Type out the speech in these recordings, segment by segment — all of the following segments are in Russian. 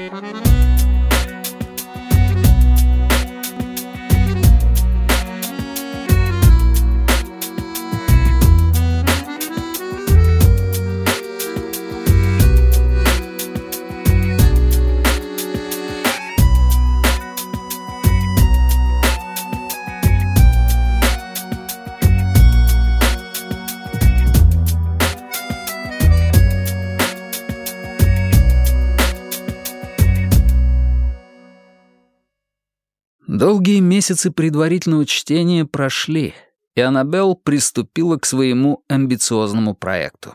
Долгие месяцы предварительного чтения прошли, и Аннабелл приступила к своему амбициозному проекту.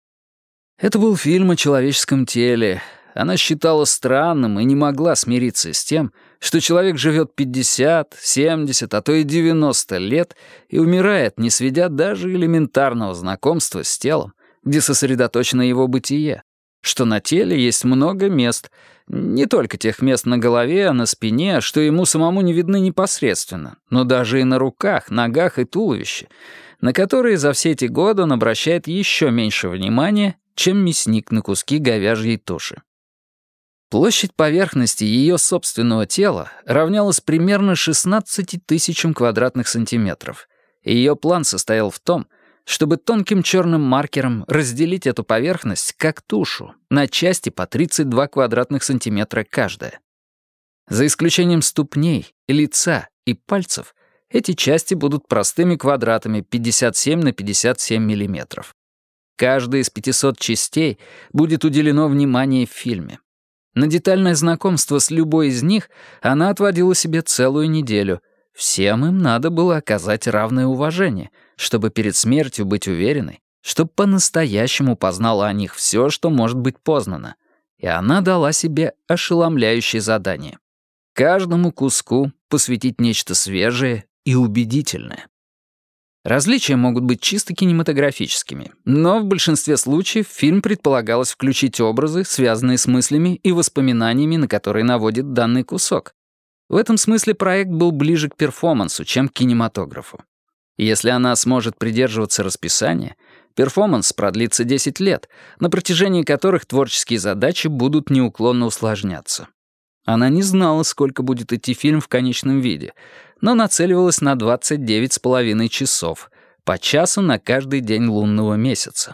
Это был фильм о человеческом теле. Она считала странным и не могла смириться с тем, что человек живет 50, 70, а то и 90 лет и умирает, не сведя даже элементарного знакомства с телом, где сосредоточено его бытие, что на теле есть много мест, не только тех мест на голове, а на спине, что ему самому не видны непосредственно, но даже и на руках, ногах и туловище, на которые за все эти годы он обращает еще меньше внимания, чем мясник на куски говяжьей туши. Площадь поверхности ее собственного тела равнялась примерно 16 тысячам квадратных сантиметров, и ее план состоял в том, чтобы тонким черным маркером разделить эту поверхность, как тушу, на части по 32 квадратных сантиметра каждая. За исключением ступней, лица и пальцев, эти части будут простыми квадратами 57 на 57 миллиметров. Каждая из 500 частей будет уделено внимание в фильме. На детальное знакомство с любой из них она отводила себе целую неделю. Всем им надо было оказать равное уважение, чтобы перед смертью быть уверенной, что по-настоящему познала о них все, что может быть познано. И она дала себе ошеломляющее задание. Каждому куску посвятить нечто свежее и убедительное. Различия могут быть чисто кинематографическими, но в большинстве случаев в фильм предполагалось включить образы, связанные с мыслями и воспоминаниями, на которые наводит данный кусок. В этом смысле проект был ближе к перформансу, чем к кинематографу. Если она сможет придерживаться расписания, перформанс продлится 10 лет, на протяжении которых творческие задачи будут неуклонно усложняться. Она не знала, сколько будет идти фильм в конечном виде, но нацеливалась на 29,5 часов, по часу на каждый день лунного месяца.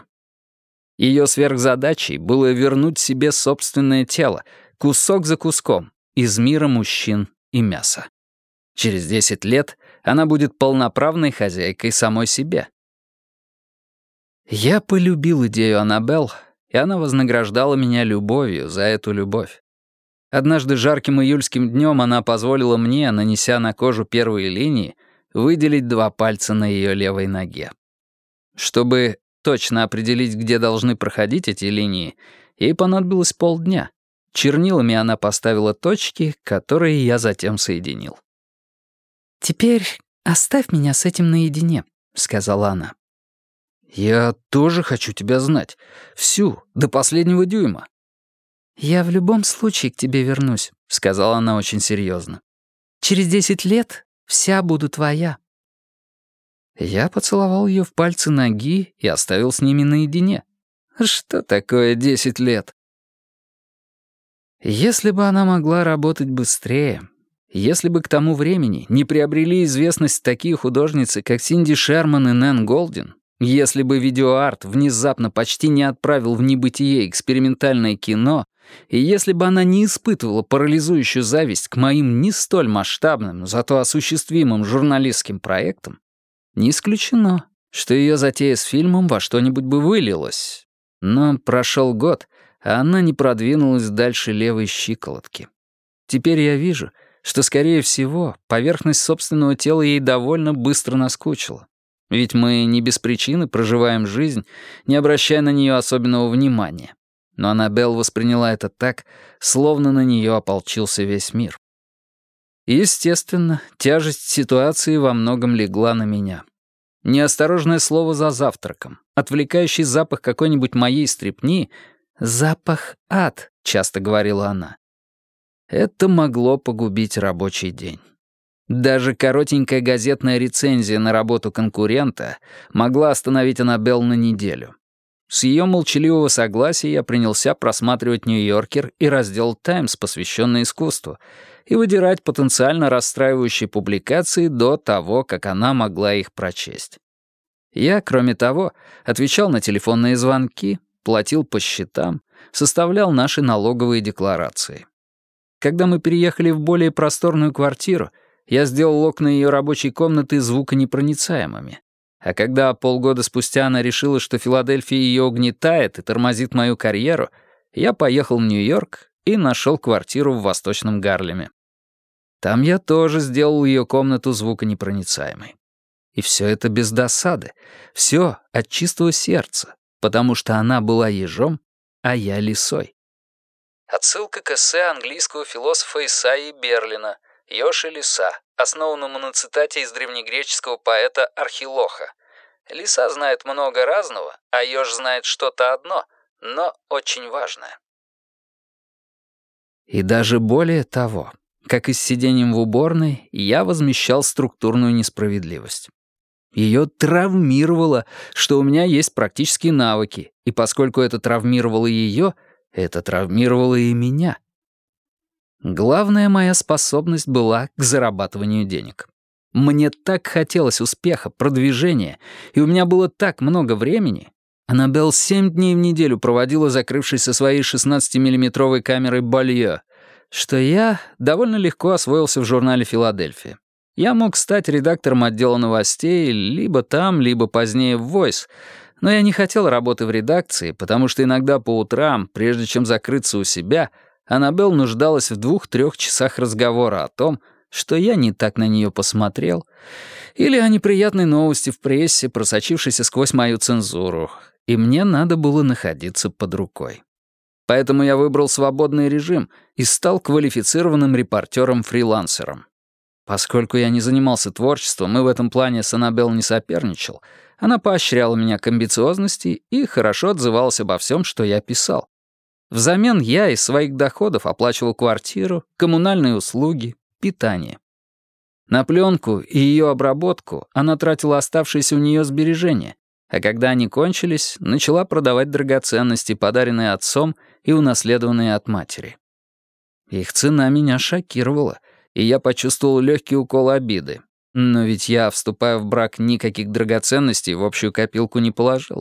Ее сверхзадачей было вернуть себе собственное тело, кусок за куском, из мира мужчин и мяса. Через 10 лет она будет полноправной хозяйкой самой себе. Я полюбил идею Аннабелл, и она вознаграждала меня любовью за эту любовь. Однажды жарким июльским днем она позволила мне, нанеся на кожу первые линии, выделить 2 пальца на ее левой ноге. Чтобы точно определить, где должны проходить эти линии, ей понадобилось полдня. Чернилами она поставила точки, которые я затем соединил. «Теперь оставь меня с этим наедине», — сказала она. «Я тоже хочу тебя знать. Всю, до последнего дюйма». «Я в любом случае к тебе вернусь», — сказала она очень серьезно. «Через 10 лет вся буду твоя». Я поцеловал ее в пальцы ноги и оставил с ними наедине. Что такое 10 лет? Если бы она могла работать быстрее, если бы к тому времени не приобрели известность такие художницы, как Синди Шерман и Нэн Голдин, если бы видеоарт внезапно почти не отправил в небытие экспериментальное кино, и если бы она не испытывала парализующую зависть к моим не столь масштабным, зато осуществимым журналистским проектам, не исключено, что ее затея с фильмом во что-нибудь бы вылилась. Но прошел год, а она не продвинулась дальше левой щиколотки. Теперь я вижу, что, скорее всего, поверхность собственного тела ей довольно быстро наскучила. Ведь мы не без причины проживаем жизнь, не обращая на нее особенного внимания. Но Аннабелл восприняла это так, словно на нее ополчился весь мир. Естественно, тяжесть ситуации во многом легла на меня. Неосторожное слово за завтраком, отвлекающий запах какой-нибудь моей стрепни — «запах ад», — часто говорила она. Это могло погубить рабочий день. Даже коротенькая газетная рецензия на работу конкурента могла остановить Аннабелл на неделю. С ее молчаливого согласия я принялся просматривать «Нью-Йоркер» и раздел «Таймс», посвященный искусству, и выдирать потенциально расстраивающие публикации до того, как она могла их прочесть. Я, кроме того, отвечал на телефонные звонки, платил по счетам, составлял наши налоговые декларации. Когда мы переехали в более просторную квартиру, я сделал окна ее рабочей комнаты звуконепроницаемыми. А когда полгода спустя она решила, что Филадельфия ее угнетает и тормозит мою карьеру, я поехал в Нью-Йорк и нашел квартиру в Восточном Гарлеме. Там я тоже сделал ее комнату звуконепроницаемой. И все это без досады, все от чистого сердца, потому что она была ежом, а я лисой. Отсылка к эссе английского философа Исаии Берлина «Ёж и лиса», основанному на цитате из древнегреческого поэта Архилоха. «Лиса знает много разного, а ёж знает что-то одно, но очень важное». И даже более того, как и с сидением в уборной, я возмещал структурную несправедливость. Ее травмировало, что у меня есть практические навыки, и поскольку это травмировало ее, это травмировало и меня. Главная моя способность была к зарабатыванию денег. Мне так хотелось успеха, продвижения, и у меня было так много времени. Аннабелл 7 дней в неделю проводила, закрывшись со своей 16-миллиметровой камерой Болье, что я довольно легко освоился в журнале «Филадельфия». Я мог стать редактором отдела новостей либо там, либо позднее в «Войс», но я не хотел работы в редакции, потому что иногда по утрам, прежде чем закрыться у себя, Аннабелл нуждалась в 2-3 часах разговора о том, что я не так на нее посмотрел, или о неприятной новости в прессе, просочившейся сквозь мою цензуру, и мне надо было находиться под рукой. Поэтому я выбрал свободный режим и стал квалифицированным репортером-фрилансером. Поскольку я не занимался творчеством и в этом плане с Аннабелл не соперничал, она поощряла меня к амбициозности и хорошо отзывалась обо всем, что я писал. Взамен я из своих доходов оплачивал квартиру, коммунальные услуги, питание. На пленку и ее обработку она тратила оставшиеся у нее сбережения, а когда они кончились, начала продавать драгоценности, подаренные отцом и унаследованные от матери. Их цена меня шокировала, и я почувствовал легкий укол обиды. Но ведь я, вступая в брак, никаких драгоценностей в общую копилку не положил.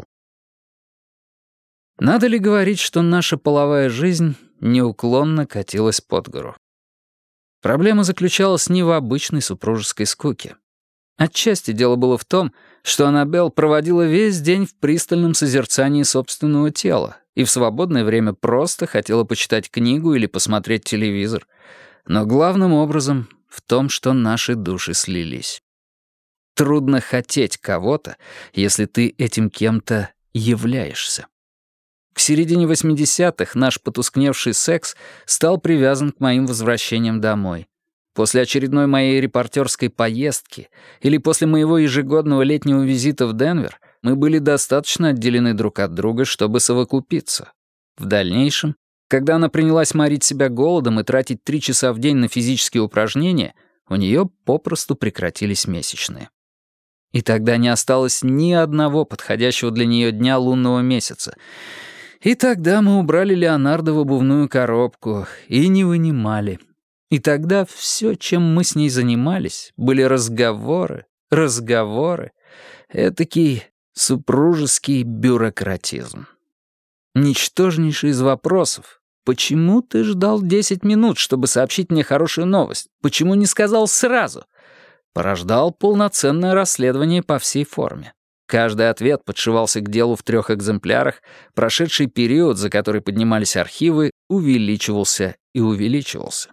Надо ли говорить, что наша половая жизнь неуклонно катилась под гору? Проблема заключалась не в обычной супружеской скуке. Отчасти дело было в том, что Аннабелл проводила весь день в пристальном созерцании собственного тела и в свободное время просто хотела почитать книгу или посмотреть телевизор. Но главным образом в том, что наши души слились. Трудно хотеть кого-то, если ты этим кем-то являешься. К середине 80-х наш потускневший секс стал привязан к моим возвращениям домой. После очередной моей репортерской поездки или после моего ежегодного летнего визита в Денвер мы были достаточно отделены друг от друга, чтобы совокупиться. В дальнейшем, когда она принялась морить себя голодом и тратить 3 часа в день на физические упражнения, у нее попросту прекратились месячные. И тогда не осталось ни одного подходящего для нее дня лунного месяца. И тогда мы убрали Леонардо в обувную коробку и не вынимали. И тогда все, чем мы с ней занимались, были разговоры. Этакий супружеский бюрократизм. Ничтожнейший из вопросов. Почему ты ждал 10 минут, чтобы сообщить мне хорошую новость? Почему не сказал сразу? Порождал полноценное расследование по всей форме. Каждый ответ подшивался к делу в 3 экземплярах, прошедший период, за который поднимались архивы, увеличивался и увеличивался.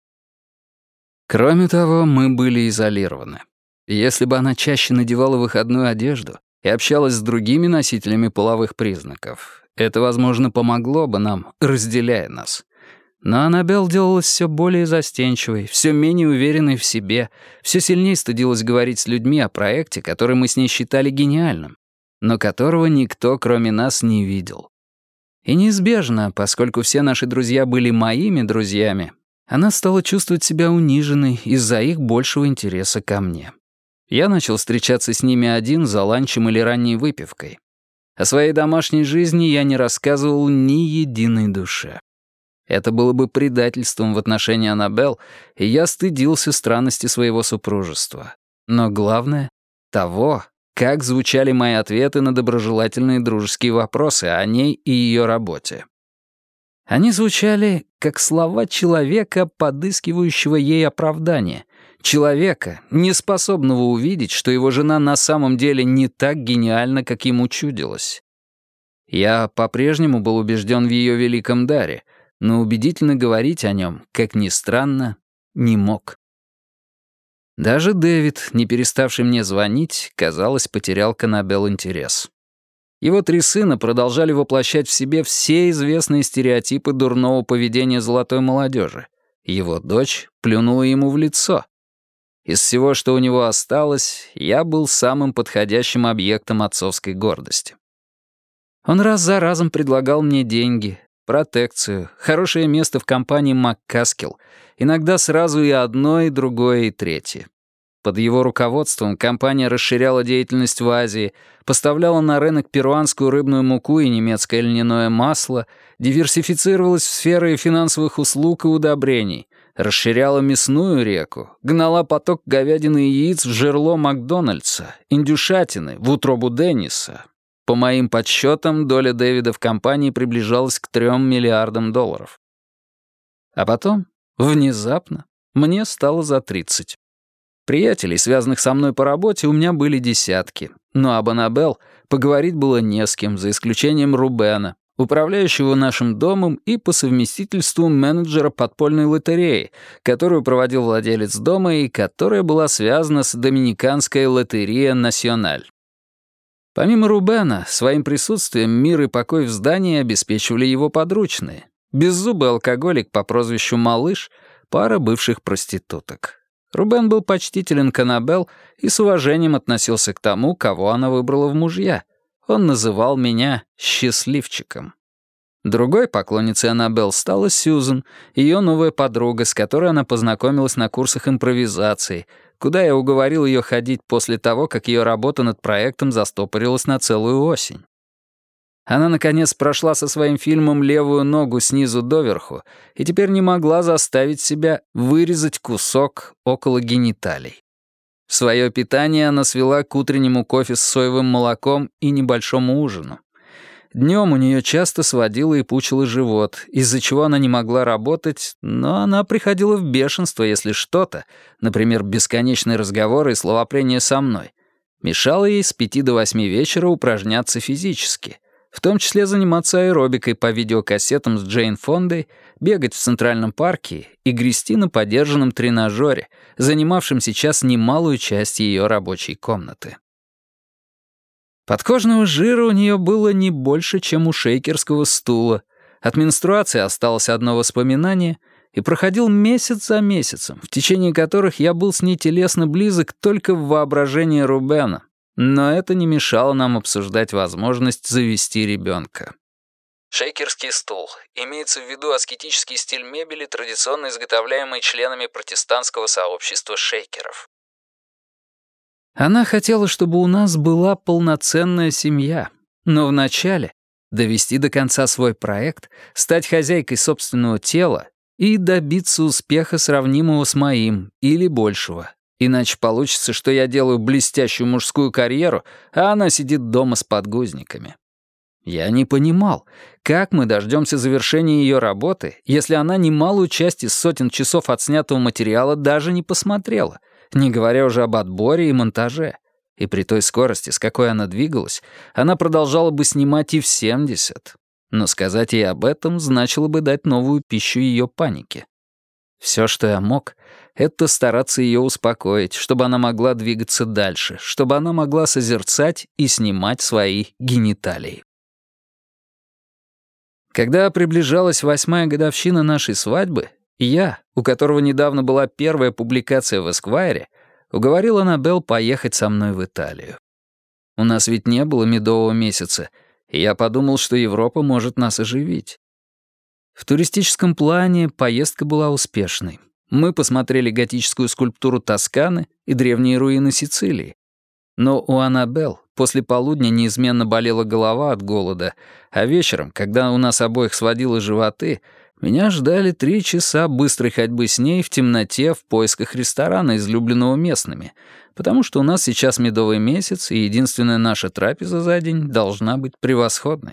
Кроме того, мы были изолированы. Если бы она чаще надевала выходную одежду и общалась с другими носителями половых признаков, это, возможно, помогло бы нам, разделяя нас. Но Аннабелл делалась все более застенчивой, все менее уверенной в себе, все сильнее стыдилась говорить с людьми о проекте, который мы с ней считали гениальным, но которого никто, кроме нас, не видел. И неизбежно, поскольку все наши друзья были моими друзьями, она стала чувствовать себя униженной из-за их большего интереса ко мне. Я начал встречаться с ними один за ланчем или ранней выпивкой. О своей домашней жизни я не рассказывал ни единой душе. Это было бы предательством в отношении Аннабелл, и я стыдился странности своего супружества. Но главное — того, как звучали мои ответы на доброжелательные дружеские вопросы о ней и ее работе. Они звучали как слова человека, подыскивающего ей оправдание, человека, неспособного увидеть, что его жена на самом деле не так гениальна, как ему чудилось. Я по-прежнему был убежден в ее великом даре, но убедительно говорить о нем, как ни странно, не мог. Даже Дэвид, не переставший мне звонить, казалось, потерял к Аннабелл интерес. Его 3 сына продолжали воплощать в себе все известные стереотипы дурного поведения золотой молодежи. Его дочь плюнула ему в лицо. Из всего, что у него осталось, я был самым подходящим объектом отцовской гордости. Он раз за разом предлагал мне деньги, протекцию, хорошее место в компании МакКаскил, иногда сразу и одно, и другое, и третье. Под его руководством компания расширяла деятельность в Азии, поставляла на рынок перуанскую рыбную муку и немецкое льняное масло, диверсифицировалась в сферы финансовых услуг и удобрений, расширяла мясную реку, гнала поток говядины и яиц в жерло Макдональдса, индюшатины в утробу Денниса. По моим подсчетам, доля Дэвида в компании приближалась к $3 миллиардам. А потом, внезапно, мне стало за 30. Приятелей, связанных со мной по работе, у меня были десятки, но об Аннабелл поговорить было не с кем, за исключением Рубена, управляющего нашим домом и по совместительству менеджера подпольной лотереи, которую проводил владелец дома и которая была связана с Доминиканской лотереей Националь. Помимо Рубена, своим присутствием мир и покой в здании обеспечивали его подручные. Беззубый алкоголик по прозвищу Малыш, пара бывших проституток. Рубен был почтителен к Аннабелл и с уважением относился к тому, кого она выбрала в мужья. Он называл меня «счастливчиком». Другой поклонницей Аннабелл стала Сьюзен, ее новая подруга, с которой она познакомилась на курсах импровизации, куда я уговорил ее ходить после того, как ее работа над проектом застопорилась на целую осень. Она, наконец, прошла со своим фильмом левую ногу снизу доверху и теперь не могла заставить себя вырезать кусок около гениталий. Своё питание она свела к утреннему кофе с соевым молоком и небольшому ужину. Днем у нее часто сводило и пучило живот, из-за чего она не могла работать, но она приходила в бешенство, если что-то, например, бесконечные разговоры и словопрение со мной, мешало ей с 5 до 8 вечера упражняться физически, в том числе заниматься аэробикой по видеокассетам с Джейн Фондой, бегать в Центральном парке и грести на подержанном тренажере, занимавшем сейчас немалую часть ее рабочей комнаты. Подкожного жира у нее было не больше, чем у шейкерского стула. От менструации осталось одно воспоминание, и проходил месяц за месяцем, в течение которых я был с ней телесно близок только в воображении Рубена. Но это не мешало нам обсуждать возможность завести ребенка. Шейкерский стул. Имеется в виду аскетический стиль мебели, традиционно изготовляемый членами протестантского сообщества шейкеров. Она хотела, чтобы у нас была полноценная семья, но вначале довести до конца свой проект, стать хозяйкой собственного тела и добиться успеха, сравнимого с моим, или большего. Иначе получится, что я делаю блестящую мужскую карьеру, а она сидит дома с подгузниками. Я не понимал, как мы дождемся завершения ее работы, если она немалую часть из сотен часов отснятого материала даже не посмотрела, не говоря уже об отборе и монтаже. И при той скорости, с какой она двигалась, она продолжала бы снимать и в 70. Но сказать ей об этом значило бы дать новую пищу ее панике. Все, что я мог, это стараться ее успокоить, чтобы она могла двигаться дальше, чтобы она могла созерцать и снимать свои гениталии. Когда приближалась 8-я годовщина нашей свадьбы, я, у которого недавно была первая публикация в «Эсквайре», уговорил Аннабелл поехать со мной в Италию. У нас ведь не было медового месяца, и я подумал, что Европа может нас оживить. В туристическом плане поездка была успешной. Мы посмотрели готическую скульптуру Тосканы и древние руины Сицилии. Но у Аннабелл после полудня неизменно болела голова от голода, а вечером, когда у нас обоих сводило животы, меня ждали 3 часа быстрой ходьбы с ней в темноте в поисках ресторана, излюбленного местными, потому что у нас сейчас медовый месяц, и единственная наша трапеза за день должна быть превосходной.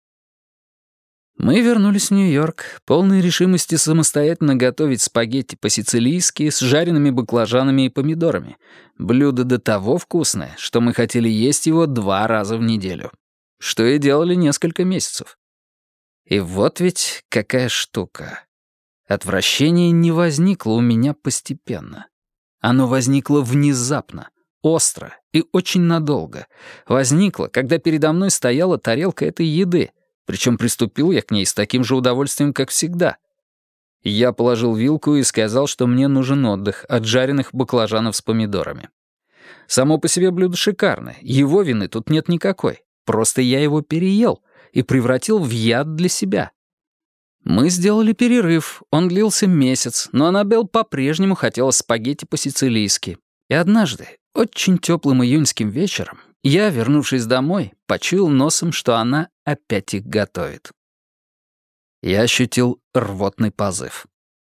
Мы вернулись в Нью-Йорк, полной решимости самостоятельно готовить спагетти по-сицилийски с жареными баклажанами и помидорами. Блюдо до того вкусное, что мы хотели есть его 2 раза в неделю. Что и делали несколько месяцев. И вот ведь какая штука. Отвращение не возникло у меня постепенно. Оно возникло внезапно, остро и очень надолго. Возникло, когда передо мной стояла тарелка этой еды, причем приступил я к ней с таким же удовольствием, как всегда. Я положил вилку и сказал, что мне нужен отдых от жареных баклажанов с помидорами. Само по себе блюдо шикарное, его вины тут нет никакой. Просто я его переел и превратил в яд для себя. Мы сделали перерыв, он длился месяц, но Аннабелл по-прежнему хотела спагетти по-сицилийски. И однажды, очень теплым июньским вечером, я, вернувшись домой, почуял носом, что она опять их готовит. Я ощутил рвотный позыв.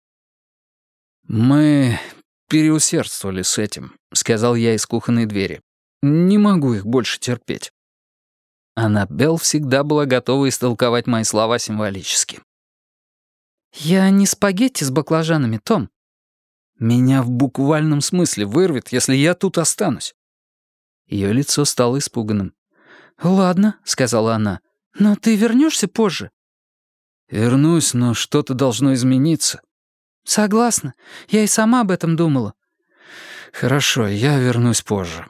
«Мы переусердствовали с этим», — сказал я из кухонной двери. «Не могу их больше терпеть». Аннабелл всегда была готова истолковать мои слова символически. «Я не спагетти с баклажанами, Том». «Меня в буквальном смысле вырвет, если я тут останусь». Ее лицо стало испуганным. «Ладно», — сказала она, — «но ты вернешься позже?» «Вернусь, но что-то должно измениться». «Согласна. Я и сама об этом думала». «Хорошо, я вернусь позже».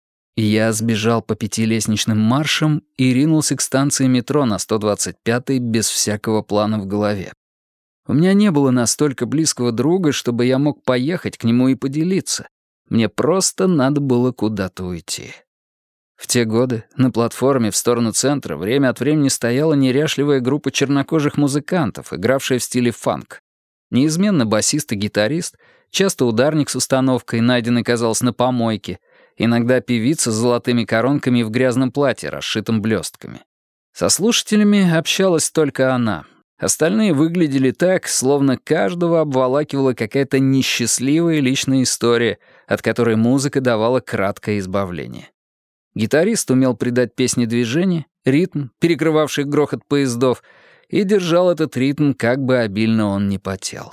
Я сбежал по 5 лестничным маршам и ринулся к станции метро на 125-й без всякого плана в голове. У меня не было настолько близкого друга, чтобы я мог поехать к нему и поделиться. Мне просто надо было куда-то уйти. В те годы на платформе в сторону центра время от времени стояла неряшливая группа чернокожих музыкантов, игравшая в стиле фанк. Неизменно басист и гитарист, часто ударник с установкой, найденный, казалось, на помойке, иногда певица с золотыми коронками в грязном платье, расшитом блестками. Со слушателями общалась только она. Остальные выглядели так, словно каждого обволакивала какая-то несчастливая личная история, от которой музыка давала краткое избавление. Гитарист умел придать песне движение, ритм, перекрывавший грохот поездов, и держал этот ритм, как бы обильно он ни потел.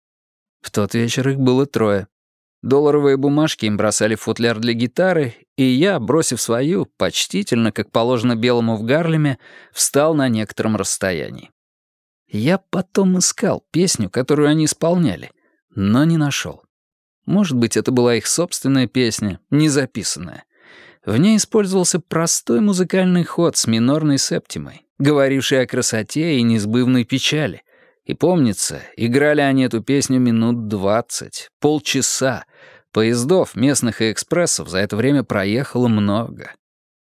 В тот вечер их было 3. Долларовые бумажки им бросали в футляр для гитары, и я, бросив свою, почтительно, как положено белому в Гарлеме, встал на некотором расстоянии. Я потом искал песню, которую они исполняли, но не нашел. Может быть, это была их собственная песня, не записанная. В ней использовался простой музыкальный ход с минорной септимой, говоривший о красоте и несбывной печали. И помнится, играли они эту песню минут 20, полчаса. Поездов, местных и экспрессов за это время проехало много.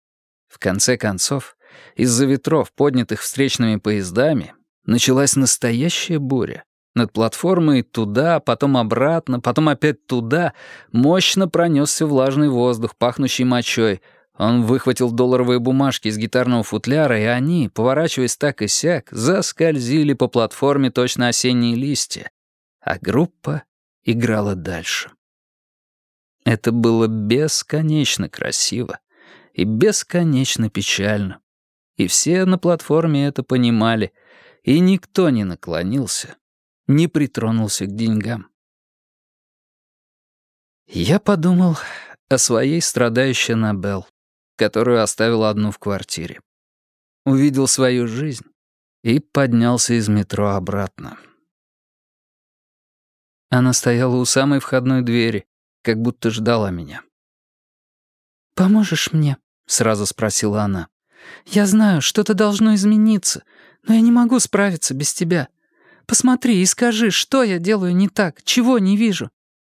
В конце концов, из-за ветров, поднятых встречными поездами, началась настоящая буря. Над платформой туда, потом обратно, потом опять туда мощно пронесся влажный воздух, пахнущий мочой. Он выхватил долларовые бумажки из гитарного футляра, и они, поворачиваясь так и сяк, заскользили по платформе точно осенние листья. А группа играла дальше. Это было бесконечно красиво и бесконечно печально. И все на платформе это понимали, и никто не наклонился, не притронулся к деньгам. Я подумал о своей страдающей Аннабелл, которую оставил одну в квартире. Увидел свою жизнь и поднялся из метро обратно. Она стояла у самой входной двери, как будто ждала меня. «Поможешь мне?» — сразу спросила она. «Я знаю, что-то должно измениться, но я не могу справиться без тебя. Посмотри и скажи, что я делаю не так, чего не вижу».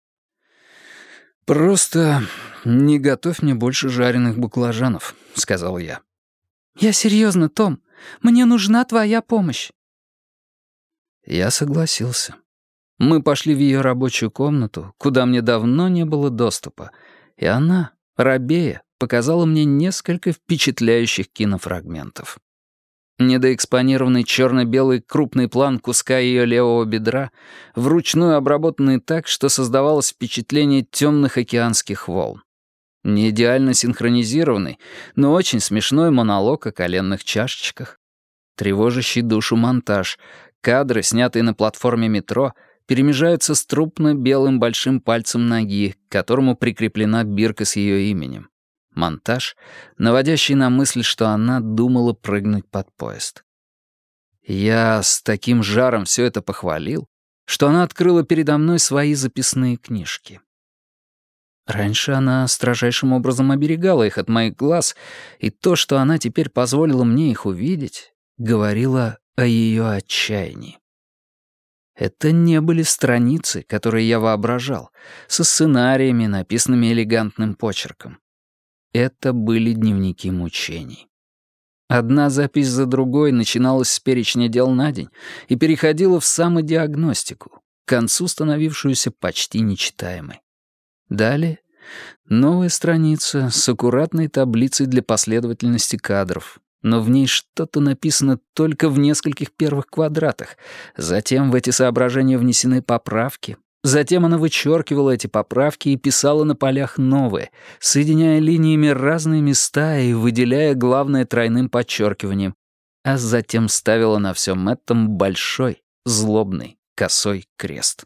«Просто не готовь мне больше жареных баклажанов», — сказал я. «Я серьезно, Том. Мне нужна твоя помощь». Я согласился. Мы пошли в ее рабочую комнату, куда мне давно не было доступа, и она, рабея, показала мне несколько впечатляющих кинофрагментов. Недоэкспонированный черно-белый крупный план куска ее левого бедра, вручную обработанный так, что создавалось впечатление темных океанских волн. Не идеально синхронизированный, но очень смешной монолог о коленных чашечках. Тревожащий душу монтаж. Кадры, снятые на платформе метро, перемежаются с трупно-белым большим пальцем ноги, к которому прикреплена бирка с ее именем. Монтаж, наводящий на мысль, что она думала прыгнуть под поезд. Я с таким жаром все это похвалил, что она открыла передо мной свои записные книжки. Раньше она строжайшим образом оберегала их от моих глаз, и то, что она теперь позволила мне их увидеть, говорило о ее отчаянии. Это не были страницы, которые я воображал, со сценариями, написанными элегантным почерком. Это были дневники мучений. Одна запись за другой начиналась с перечня дел на день и переходила в самодиагностику, к концу становившуюся почти нечитаемой. Далее новая страница с аккуратной таблицей для последовательности кадров, но в ней что-то написано только в нескольких первых квадратах. Затем в эти соображения внесены поправки. Затем она вычеркивала эти поправки и писала на полях новые, соединяя линиями разные места и выделяя главное тройным подчеркиванием, а затем ставила на всем этом большой, злобный, косой крест.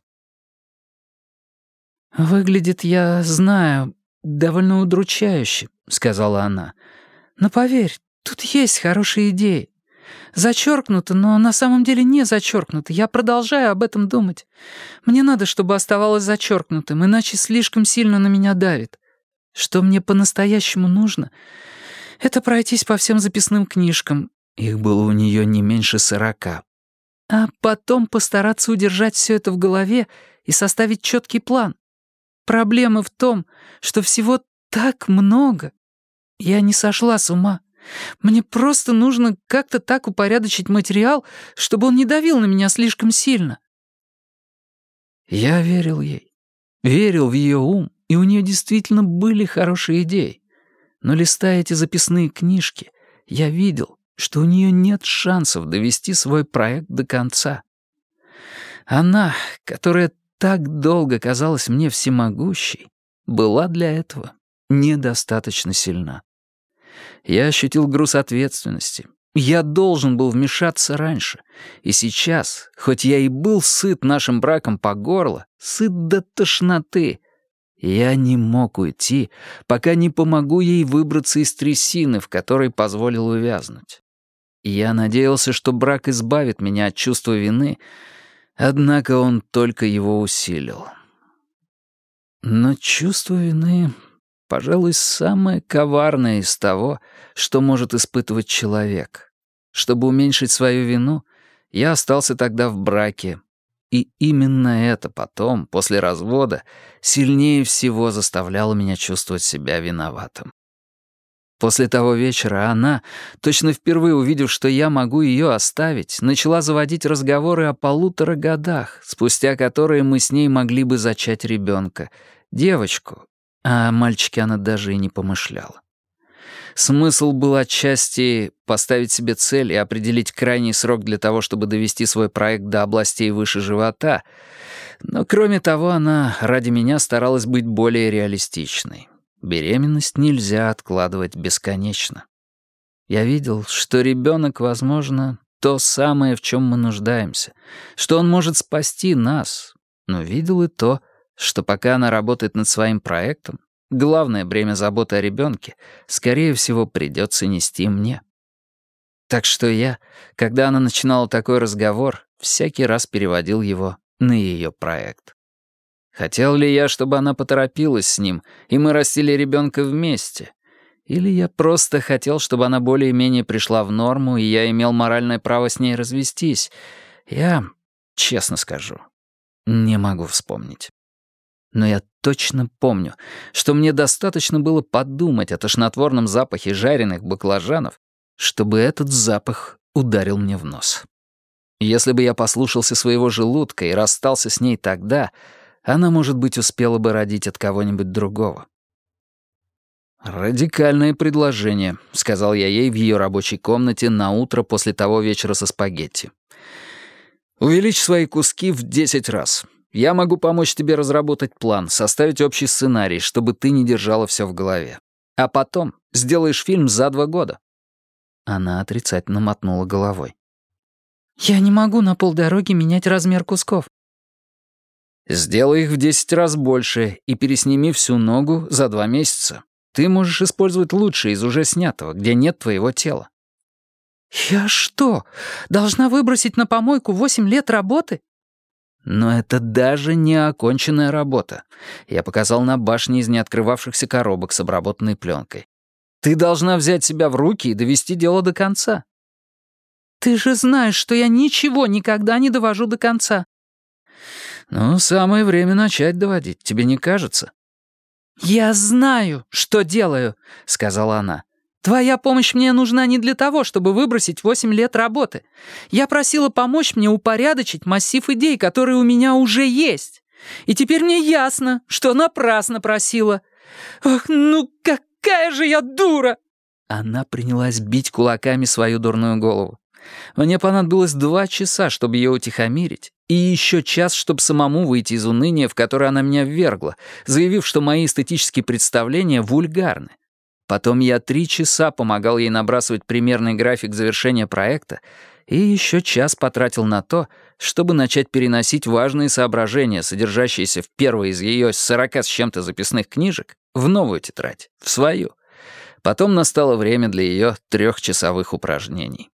«Выглядит, я знаю, довольно удручающе», — сказала она. «Но поверь, тут есть хорошие идеи. Зачеркнуто, но на самом деле не зачеркнуто. Я продолжаю об этом думать. Мне надо, чтобы оставалось зачеркнутым, иначе слишком сильно на меня давит. Что мне по-настоящему нужно, это пройтись по всем записным книжкам». Их было у нее не меньше 40. «А потом постараться удержать все это в голове и составить четкий план. Проблема в том, что всего так много. Я не сошла с ума. Мне просто нужно как-то так упорядочить материал, чтобы он не давил на меня слишком сильно». Я верил ей. Верил в ее ум, и у нее действительно были хорошие идеи. Но листая эти записные книжки, я видел, что у нее нет шансов довести свой проект до конца. Она, которая так долго казалась мне всемогущей, была для этого недостаточно сильна. Я ощутил груз ответственности. Я должен был вмешаться раньше. И сейчас, хоть я и был сыт нашим браком по горло, сыт до тошноты, я не мог уйти, пока не помогу ей выбраться из трясины, в которой позволил увязнуть. Я надеялся, что брак избавит меня от чувства вины, однако он только его усилил. Но чувство вины, пожалуй, самое коварное из того, что может испытывать человек. Чтобы уменьшить свою вину, я остался тогда в браке, и именно это потом, после развода, сильнее всего заставляло меня чувствовать себя виноватым. После того вечера она, точно впервые увидев, что я могу ее оставить, начала заводить разговоры о 1,5 годах, спустя которые мы с ней могли бы зачать ребенка, девочку, а о мальчике она даже и не помышляла. Смысл был отчасти поставить себе цель и определить крайний срок для того, чтобы довести свой проект до областей выше живота, но кроме того она ради меня старалась быть более реалистичной. Беременность нельзя откладывать бесконечно. Я видел, что ребенок, возможно, то самое, в чем мы нуждаемся, что он может спасти нас, но видел и то, что пока она работает над своим проектом, главное бремя заботы о ребенке, скорее всего, придется нести мне. Так что я, когда она начинала такой разговор, всякий раз переводил его на ее проект. Хотел ли я, чтобы она поторопилась с ним, и мы растили ребенка вместе? Или я просто хотел, чтобы она более-менее пришла в норму, и я имел моральное право с ней развестись? Я, честно скажу, не могу вспомнить. Но я точно помню, что мне достаточно было подумать о тошнотворном запахе жареных баклажанов, чтобы этот запах ударил мне в нос. Если бы я послушался своего желудка и расстался с ней тогда, она, может быть, успела бы родить от кого-нибудь другого. «Радикальное предложение», — сказал я ей в ее рабочей комнате на утро после того вечера со спагетти. «Увеличь свои куски в 10 раз. Я могу помочь тебе разработать план, составить общий сценарий, чтобы ты не держала все в голове. А потом сделаешь фильм за 2 года». Она отрицательно мотнула головой. «Я не могу на полдороги менять размер кусков». «Сделай их в 10 раз больше и пересними всю ногу за 2 месяца. Ты можешь использовать лучшее из уже снятого, где нет твоего тела». «Я что, должна выбросить на помойку 8 лет работы?» Но это даже не оконченная работа. Я показал на башне из неоткрывавшихся коробок с обработанной пленкой. Ты должна взять себя в руки и довести дело до конца. «Ты же знаешь, что я ничего никогда не довожу до конца». Ну, самое время начать доводить, тебе не кажется? «Я знаю, что делаю», — сказала она. «Твоя помощь мне нужна не для того, чтобы выбросить 8 лет работы. Я просила помочь мне упорядочить массив идей, которые у меня уже есть. И теперь мне ясно, что напрасно просила. Ох, ну какая же я дура!» Она принялась бить кулаками свою дурную голову. Мне понадобилось 2 часа, чтобы ее утихомирить, и еще час, чтобы самому выйти из уныния, в которое она меня ввергла, заявив, что мои эстетические представления вульгарны. Потом я 3 часа помогал ей набрасывать примерный график завершения проекта, и еще час потратил на то, чтобы начать переносить важные соображения, содержащиеся в первой из ее 40 с чем-то записных книжек, в новую тетрадь, в свою. Потом настало время для ее 3-часовых упражнений.